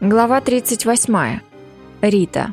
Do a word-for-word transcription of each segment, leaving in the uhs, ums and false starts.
Глава тридцать восьмая. Рита.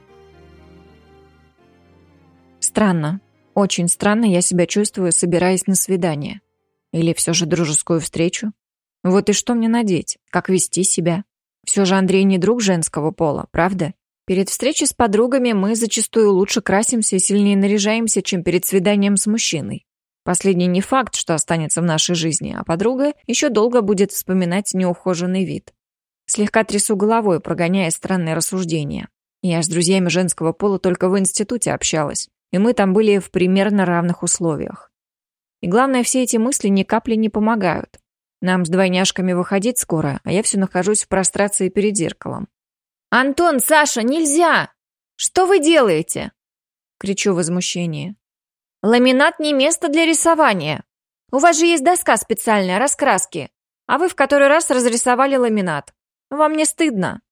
Странно, очень странно я себя чувствую, собираясь на свидание. Или все же дружескую встречу. Вот и что мне надеть, как вести себя. Все же Андрей не друг женского пола, правда? Перед встречей с подругами мы зачастую лучше красимся и сильнее наряжаемся, чем перед свиданием с мужчиной. Последний не факт, что останется в нашей жизни, а подруга еще долго будет вспоминать неухоженный вид. Слегка трясу головой, прогоняя странные рассуждения. Я с друзьями женского пола только в институте общалась, и мы там были в примерно равных условиях. И главное, все эти мысли ни капли не помогают. Нам с двойняшками выходить скоро, а я все нахожусь в прострации перед зеркалом. «Антон, Саша, нельзя! Что вы делаете?» Кричу в возмущении. «Ламинат не место для рисования. У вас же есть доска специальная, раскраски, а вы в который раз разрисовали ламинат. Вам не стыдно?»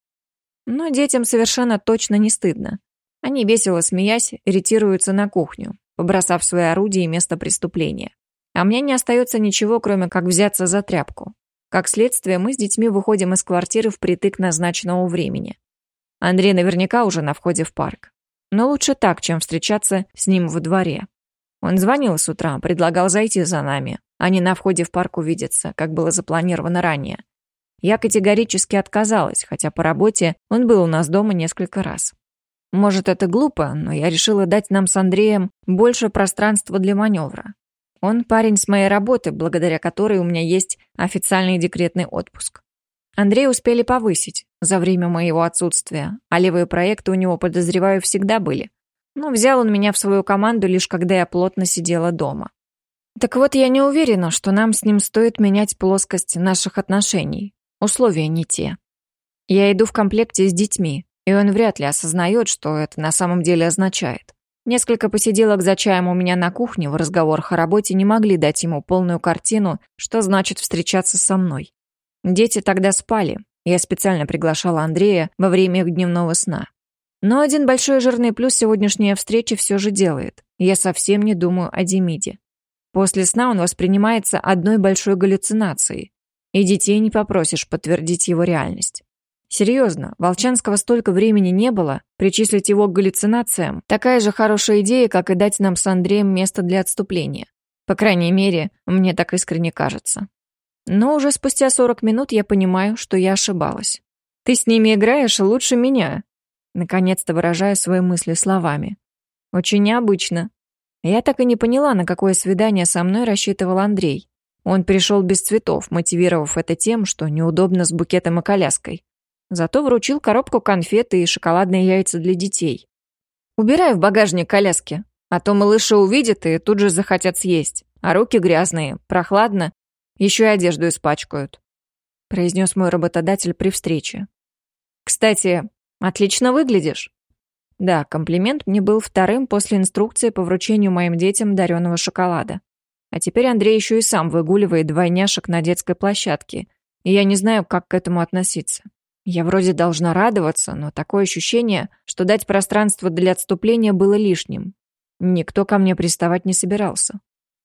Но детям совершенно точно не стыдно. Они, весело смеясь, ретируются на кухню, побросав свои орудия и место преступления. А мне не остается ничего, кроме как взяться за тряпку. Как следствие, мы с детьми выходим из квартиры впритык назначенного времени. Андрей наверняка уже на входе в парк. Но лучше так, чем встречаться с ним во дворе. Он звонил с утра, предлагал зайти за нами, а не на входе в парк увидеться, как было запланировано ранее. Я категорически отказалась, хотя по работе он был у нас дома несколько раз. Может, это глупо, но я решила дать нам с Андреем больше пространства для маневра. Он парень с моей работы, благодаря которой у меня есть официальный декретный отпуск. Андрея успели повысить за время моего отсутствия, а левые проекты у него, подозреваю, всегда были. Но взял он меня в свою команду лишь когда я плотно сидела дома. Так вот, я не уверена, что нам с ним стоит менять плоскость наших отношений. Условия не те. Я иду в комплекте с детьми, и он вряд ли осознает, что это на самом деле означает. Несколько посиделок за чаем у меня на кухне в разговорах о работе не могли дать ему полную картину, что значит встречаться со мной. Дети тогда спали, я специально приглашала Андрея во время их дневного сна. Но один большой жирный плюс сегодняшняя встреча все же делает. Я совсем не думаю о Демиде. После сна он воспринимается одной большой галлюцинацией, и детей не попросишь подтвердить его реальность. Серьезно, Волчанского столько времени не было, причислить его к галлюцинациям – такая же хорошая идея, как и дать нам с Андреем место для отступления. По крайней мере, мне так искренне кажется. Но уже спустя сорок минут я понимаю, что я ошибалась. «Ты с ними играешь лучше меня», – наконец-то выражаю свои мысли словами. «Очень необычно. Я так и не поняла, на какое свидание со мной рассчитывал Андрей. Он пришел без цветов, мотивировав это тем, что неудобно с букетом и коляской. Зато вручил коробку конфет и шоколадные яйца для детей. «Убирай в багажник коляски, а то малыши увидят и тут же захотят съесть, а руки грязные, прохладно, еще и одежду испачкают», произнес мой работодатель при встрече. «Кстати, отлично выглядишь». Да, комплимент мне был вторым после инструкции по вручению моим детям дареного шоколада. А теперь Андрей еще и сам выгуливает двойняшек на детской площадке, и я не знаю, как к этому относиться. Я вроде должна радоваться, но такое ощущение, что дать пространство для отступления было лишним. Никто ко мне приставать не собирался.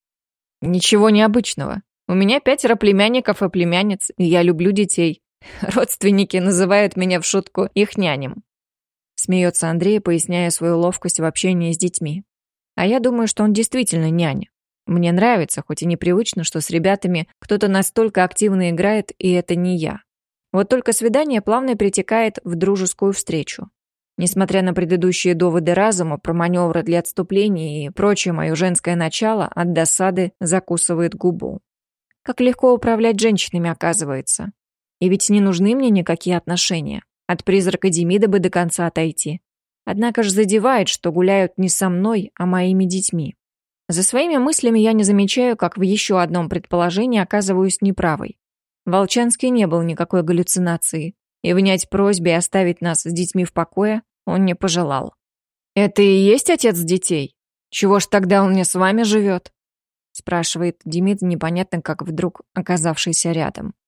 Ничего необычного. У меня пятеро племянников и племянниц, и я люблю детей. Родственники называют меня в шутку их няням. Смеется Андрей, поясняя свою ловкость в общении с детьми. А я думаю, что он действительно няня. Мне нравится, хоть и непривычно, что с ребятами кто-то настолько активно играет, и это не я. Вот только свидание плавно перетекает в дружескую встречу. Несмотря на предыдущие доводы разума про маневры для отступления и прочее мое женское начало, от досады закусывает губу. Как легко управлять женщинами, оказывается. И ведь не нужны мне никакие отношения. От призрака Демида бы до конца отойти. Однако же задевает, что гуляют не со мной, а моими детьми. За своими мыслями я не замечаю, как в еще одном предположении оказываюсь неправой. Волчанский не был никакой галлюцинацией, и внять просьбе и оставить нас с детьми в покое он не пожелал. «Это и есть отец детей? Чего ж тогда он не с вами живет?» спрашивает Демид, непонятно как вдруг оказавшийся рядом.